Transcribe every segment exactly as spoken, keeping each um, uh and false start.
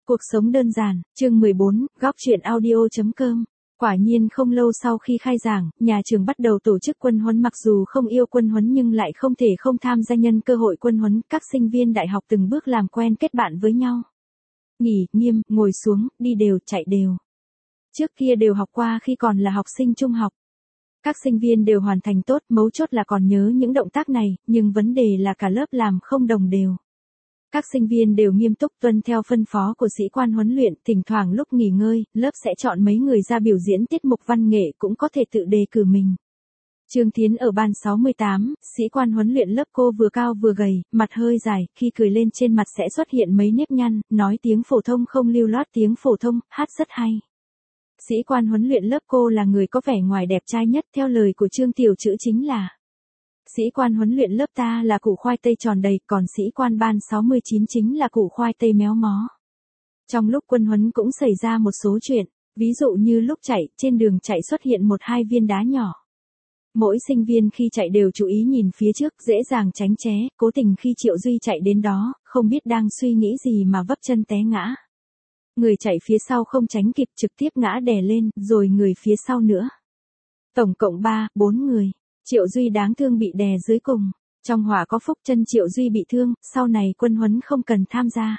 Cuộc sống đơn giản, chương mười bốn, góc chuyện audio.com. Quả nhiên không lâu sau khi khai giảng, nhà trường bắt đầu tổ chức quân huấn. Mặc dù không yêu quân huấn nhưng lại không thể không tham gia. Nhân cơ hội quân huấn, các sinh viên đại học từng bước làm quen kết bạn với nhau. Nghỉ, nghiêm, ngồi xuống, đi đều, chạy đều. Trước kia đều học qua khi còn là học sinh trung học. Các sinh viên đều hoàn thành tốt, mấu chốt là còn nhớ những động tác này, nhưng vấn đề là cả lớp làm không đồng đều. Các sinh viên đều nghiêm túc tuân theo phân phó của sĩ quan huấn luyện, thỉnh thoảng lúc nghỉ ngơi, lớp sẽ chọn mấy người ra biểu diễn tiết mục văn nghệ, cũng có thể tự đề cử mình. Trương Tiến ở ban sáu mươi tám, sĩ quan huấn luyện lớp. Cô vừa cao vừa gầy, mặt hơi dài, khi cười lên trên mặt sẽ xuất hiện mấy nếp nhăn, nói tiếng phổ thông không lưu loát tiếng phổ thông, hát rất hay. Sĩ quan huấn luyện lớp cô là người có vẻ ngoài đẹp trai nhất, theo lời của Trương Tiểu Trữ chính là sĩ quan huấn luyện lớp ta là củ khoai tây tròn đầy, còn sĩ quan ban sáu mươi chín chính là củ khoai tây méo mó. Trong lúc quân huấn cũng xảy ra một số chuyện, ví dụ như lúc chạy, trên đường chạy xuất hiện một hai viên đá nhỏ. Mỗi sinh viên khi chạy đều chú ý nhìn phía trước, dễ dàng tránh né, cố tình khi Triệu Duy chạy đến đó, không biết đang suy nghĩ gì mà vấp chân té ngã. Người chạy phía sau không tránh kịp, trực tiếp ngã đè lên, rồi người phía sau nữa. Tổng cộng ba, bốn người. Triệu Duy đáng thương bị đè dưới cùng. Trong họa có phúc, chân Triệu Duy bị thương, sau này quân huấn không cần tham gia.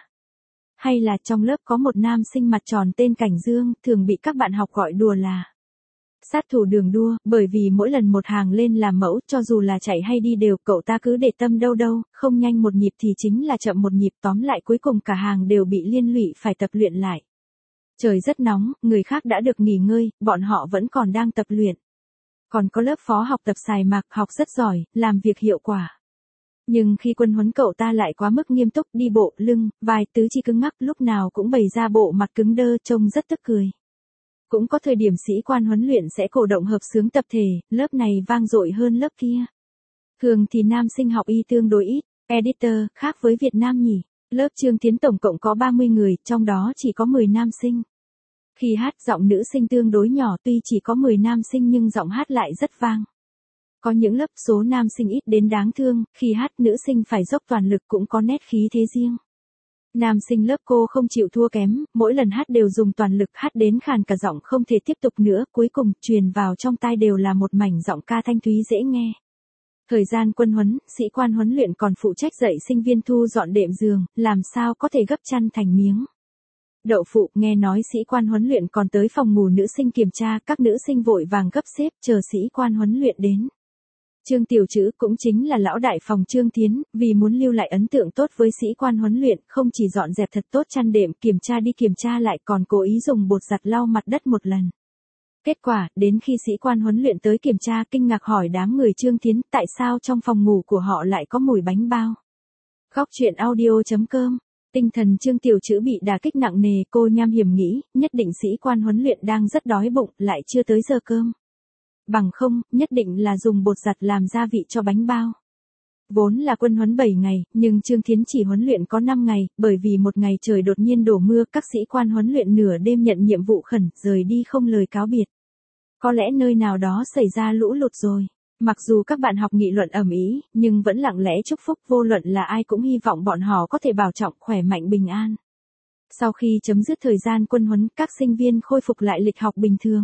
Hay là trong lớp có một nam sinh mặt tròn tên Cảnh Dương, thường bị các bạn học gọi đùa là sát thủ đường đua, bởi vì mỗi lần một hàng lên làm mẫu, cho dù là chạy hay đi đều, cậu ta cứ để tâm đâu đâu, không nhanh một nhịp thì chính là chậm một nhịp, tóm lại cuối cùng cả hàng đều bị liên lụy phải tập luyện lại. Trời rất nóng, người khác đã được nghỉ ngơi, bọn họ vẫn còn đang tập luyện. Còn có lớp phó học tập xài mạc, học rất giỏi, làm việc hiệu quả. Nhưng khi quân huấn cậu ta lại quá mức nghiêm túc, đi bộ, lưng, vai, tứ chi cứng ngắc, lúc nào cũng bày ra bộ mặt cứng đơ, trông rất tức cười. Cũng có thời điểm sĩ quan huấn luyện sẽ cổ động hợp xướng tập thể, lớp này vang dội hơn lớp kia. Thường thì nam sinh học y tương đối ít, editor, khác với Việt Nam nhỉ. Lớp Trương Tiến tổng cộng có ba mươi người, trong đó chỉ có mười nam sinh. Khi hát, giọng nữ sinh tương đối nhỏ, tuy chỉ có mười nam sinh nhưng giọng hát lại rất vang. Có những lớp số nam sinh ít đến đáng thương, khi hát nữ sinh phải dốc toàn lực, cũng có nét khí thế riêng. Nam sinh lớp cô không chịu thua kém, mỗi lần hát đều dùng toàn lực, hát đến khàn cả giọng không thể tiếp tục nữa, cuối cùng truyền vào trong tai đều là một mảnh giọng ca thanh thúy dễ nghe. Thời gian quân huấn, sĩ quan huấn luyện còn phụ trách dạy sinh viên thu dọn đệm giường, làm sao có thể gấp chăn thành miếng. Đậu phụ, nghe nói sĩ quan huấn luyện còn tới phòng ngủ nữ sinh kiểm tra, các nữ sinh vội vàng gấp xếp chờ sĩ quan huấn luyện đến. Trương Tiểu Trữ cũng chính là lão đại phòng Trương Tiến, vì muốn lưu lại ấn tượng tốt với sĩ quan huấn luyện, không chỉ dọn dẹp thật tốt chăn đệm, kiểm tra đi kiểm tra lại, còn cố ý dùng bột giặt lau mặt đất một lần. Kết quả, đến khi sĩ quan huấn luyện tới kiểm tra, kinh ngạc hỏi đám người Trương Tiến, tại sao trong phòng ngủ của họ lại có mùi bánh bao. Góc chuyện audio.com. Tinh thần Trương Tiểu Trữ bị đả kích nặng nề, cô nham hiểm nghĩ, nhất định sĩ quan huấn luyện đang rất đói bụng, lại chưa tới giờ cơm. Bằng không, nhất định là dùng bột giặt làm gia vị cho bánh bao. Vốn là quân huấn bảy ngày, nhưng Trương Thiến chỉ huấn luyện có năm ngày, bởi vì một ngày trời đột nhiên đổ mưa, các sĩ quan huấn luyện nửa đêm nhận nhiệm vụ khẩn, rời đi không lời cáo biệt. Có lẽ nơi nào đó xảy ra lũ lụt rồi. Mặc dù các bạn học nghị luận ầm ĩ, nhưng vẫn lặng lẽ chúc phúc, vô luận là ai cũng hy vọng bọn họ có thể bảo trọng, khỏe mạnh, bình an. Sau khi chấm dứt thời gian quân huấn, các sinh viên khôi phục lại lịch học bình thường.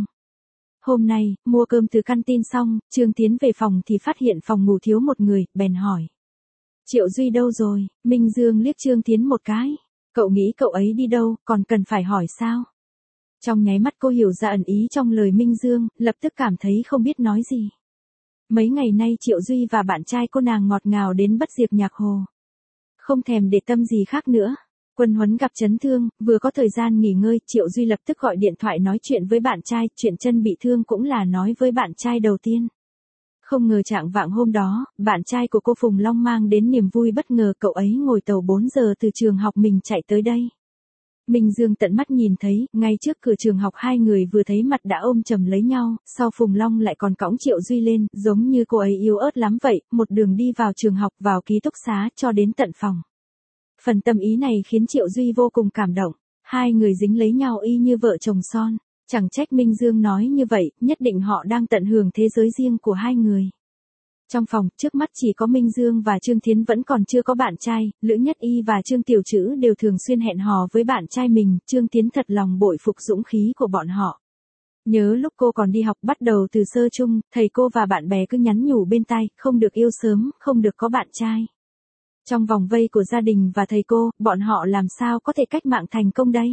Hôm nay, mua cơm từ căn tin xong, Trương Tiến về phòng thì phát hiện phòng ngủ thiếu một người, bèn hỏi. Triệu Duy đâu rồi? Minh Dương liếc Trương Tiến một cái. Cậu nghĩ cậu ấy đi đâu, còn cần phải hỏi sao? Trong nháy mắt cô hiểu ra ẩn ý trong lời Minh Dương, lập tức cảm thấy không biết nói gì. Mấy ngày nay Triệu Duy và bạn trai cô nàng ngọt ngào đến bất diệt nhạc hồ. Không thèm để tâm gì khác nữa. Quân huấn gặp chấn thương, vừa có thời gian nghỉ ngơi, Triệu Duy lập tức gọi điện thoại nói chuyện với bạn trai, chuyện chân bị thương cũng là nói với bạn trai đầu tiên. Không ngờ trạng vạng hôm đó, bạn trai của cô Phùng Long mang đến niềm vui bất ngờ, cậu ấy ngồi tàu bốn giờ từ trường học mình chạy tới đây. Minh Dương tận mắt nhìn thấy, ngay trước cửa trường học hai người vừa thấy mặt đã ôm chầm lấy nhau, sau Phùng Long lại còn cõng Triệu Duy lên, giống như cô ấy yếu ớt lắm vậy, một đường đi vào trường học, vào ký túc xá, cho đến tận phòng. Phần tâm ý này khiến Triệu Duy vô cùng cảm động, hai người dính lấy nhau y như vợ chồng son, chẳng trách Minh Dương nói như vậy, nhất định họ đang tận hưởng thế giới riêng của hai người. Trong phòng, trước mắt chỉ có Minh Dương và Trương Thiến vẫn còn chưa có bạn trai, Lữ Nhất Y và Trương Tiểu Trữ đều thường xuyên hẹn hò với bạn trai mình, Trương Thiến thật lòng bội phục dũng khí của bọn họ. Nhớ lúc cô còn đi học bắt đầu từ sơ chung, thầy cô và bạn bè cứ nhắn nhủ bên tai, không được yêu sớm, không được có bạn trai. Trong vòng vây của gia đình và thầy cô, bọn họ làm sao có thể cách mạng thành công đây?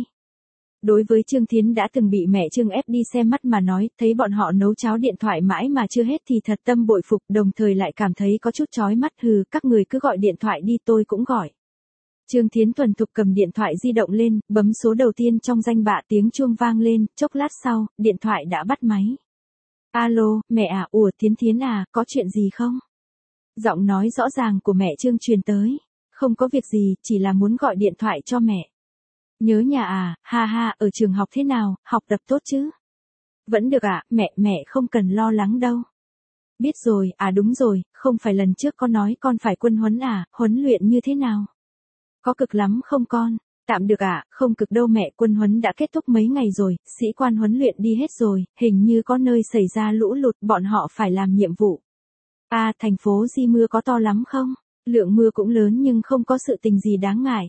Đối với Trương Thiến đã từng bị mẹ Trương ép đi xem mắt mà nói, thấy bọn họ nấu cháo điện thoại mãi mà chưa hết thì thật tâm bội phục, đồng thời lại cảm thấy có chút chói mắt, hừ, các người cứ gọi điện thoại đi tôi cũng gọi. Trương Thiến thuần thục cầm điện thoại di động lên, bấm số đầu tiên trong danh bạ, tiếng chuông vang lên, chốc lát sau, điện thoại đã bắt máy. Alo, mẹ à, ủa Thiến Thiến à, có chuyện gì không? Giọng nói rõ ràng của mẹ Trương truyền tới. Không có việc gì, chỉ là muốn gọi điện thoại cho mẹ. Nhớ nhà à, ha ha, ở trường học thế nào, học tập tốt chứ? Vẫn được ạ, à, mẹ, mẹ không cần lo lắng đâu. Biết rồi, à đúng rồi, không phải lần trước con nói con phải quân huấn à, huấn luyện như thế nào? Có cực lắm không con? Tạm được ạ, à, không cực đâu mẹ, quân huấn đã kết thúc mấy ngày rồi, sĩ quan huấn luyện đi hết rồi, hình như có nơi xảy ra lũ lụt, bọn họ phải làm nhiệm vụ. À, thành phố Di mưa có to lắm không? Lượng mưa cũng lớn nhưng không có sự tình gì đáng ngại.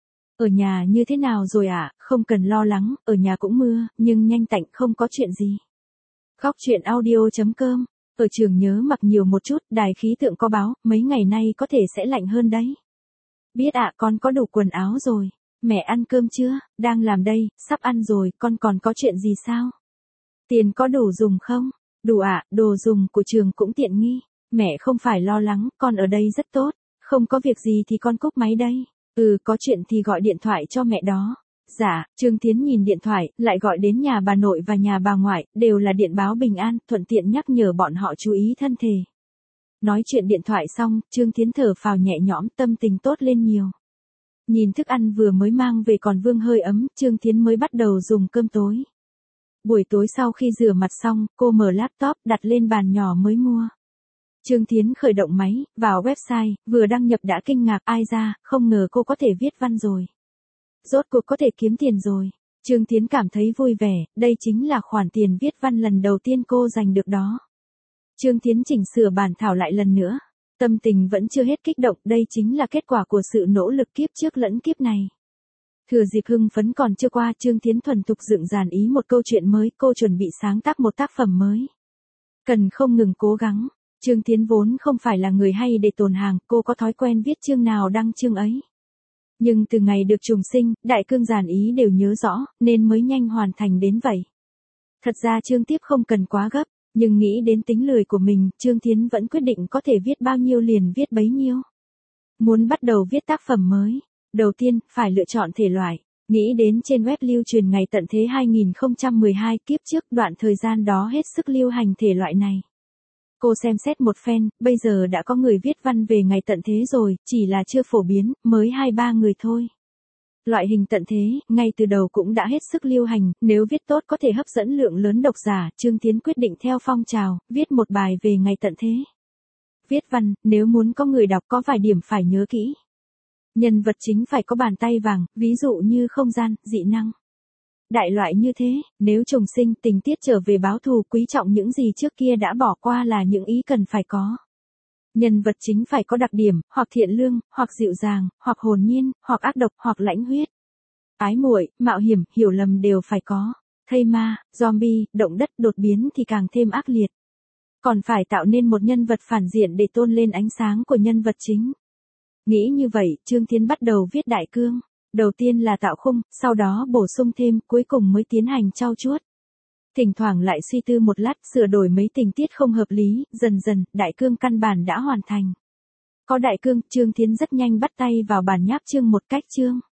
Ở nhà như thế nào rồi ạ? À? Không cần lo lắng, ở nhà cũng mưa, nhưng nhanh tạnh không có chuyện gì. Góc truyện audio chấm com. Ở trường nhớ mặc nhiều một chút, đài khí tượng có báo, mấy ngày nay có thể sẽ lạnh hơn đấy. Biết ạ, à, con có đủ quần áo rồi. Mẹ ăn cơm chưa? Đang làm đây, sắp ăn rồi, con còn có chuyện gì sao? Tiền có đủ dùng không? Đủ ạ, à, đồ dùng của trường cũng tiện nghi. Mẹ không phải lo lắng, con ở đây rất tốt. Không có việc gì thì con cúp máy đây. Ừ, có chuyện thì gọi điện thoại cho mẹ đó. Dạ, Trương Thiến nhìn điện thoại, lại gọi đến nhà bà nội và nhà bà ngoại, đều là điện báo bình an, thuận tiện nhắc nhở bọn họ chú ý thân thể. Nói chuyện điện thoại xong, Trương Thiến thở phào nhẹ nhõm, tâm tình tốt lên nhiều. Nhìn thức ăn vừa mới mang về còn vương hơi ấm, Trương Thiến mới bắt đầu dùng cơm tối. Buổi tối sau khi rửa mặt xong, cô mở laptop đặt lên bàn nhỏ mới mua. Trương Thiến khởi động máy, vào website, vừa đăng nhập đã kinh ngạc, ai ra, không ngờ cô có thể viết văn rồi. Rốt cuộc có thể kiếm tiền rồi. Trương Thiến cảm thấy vui vẻ, đây chính là khoản tiền viết văn lần đầu tiên cô giành được đó. Trương Thiến chỉnh sửa bản thảo lại lần nữa. Tâm tình vẫn chưa hết kích động, đây chính là kết quả của sự nỗ lực kiếp trước lẫn kiếp này. Thừa dịp hưng phấn còn chưa qua, Trương Thiến thuần thục dựng dàn ý một câu chuyện mới, cô chuẩn bị sáng tác một tác phẩm mới. Cần không ngừng cố gắng. Trương Thiến vốn không phải là người hay để tồn hàng, cô có thói quen viết chương nào đăng chương ấy. Nhưng từ ngày được trùng sinh, đại cương dàn ý đều nhớ rõ, nên mới nhanh hoàn thành đến vậy. Thật ra chương tiếp không cần quá gấp, nhưng nghĩ đến tính lười của mình, Trương Thiến vẫn quyết định có thể viết bao nhiêu liền viết bấy nhiêu. Muốn bắt đầu viết tác phẩm mới, đầu tiên, phải lựa chọn thể loại. Nghĩ đến trên web lưu truyền ngày tận thế hai nghìn không trăm mười hai, kiếp trước đoạn thời gian đó hết sức lưu hành thể loại này. Cô xem xét một phen, bây giờ đã có người viết văn về ngày tận thế rồi, chỉ là chưa phổ biến, mới hai ba người thôi. Loại hình tận thế, ngay từ đầu cũng đã hết sức lưu hành, nếu viết tốt có thể hấp dẫn lượng lớn độc giả, Trương Thiến quyết định theo phong trào, viết một bài về ngày tận thế. Viết văn, nếu muốn có người đọc có vài điểm phải nhớ kỹ. Nhân vật chính phải có bàn tay vàng, ví dụ như không gian, dị năng. Đại loại như thế, nếu trùng sinh, tình tiết trở về báo thù, quý trọng những gì trước kia đã bỏ qua là những ý cần phải có. Nhân vật chính phải có đặc điểm, hoặc thiện lương, hoặc dịu dàng, hoặc hồn nhiên, hoặc ác độc, hoặc lãnh huyết. Ái muội, mạo hiểm, hiểu lầm đều phải có. Thây ma, zombie, động đất, đột biến thì càng thêm ác liệt. Còn phải tạo nên một nhân vật phản diện để tôn lên ánh sáng của nhân vật chính. Nghĩ như vậy, Trương Thiến bắt đầu viết đại cương. Đầu tiên là tạo khung, sau đó bổ sung thêm, cuối cùng mới tiến hành trau chuốt. Thỉnh thoảng lại suy tư một lát, sửa đổi mấy tình tiết không hợp lý, dần dần, đại cương căn bản đã hoàn thành. Có đại cương, Trương Thiến rất nhanh bắt tay vào bản nháp chương một cách chương.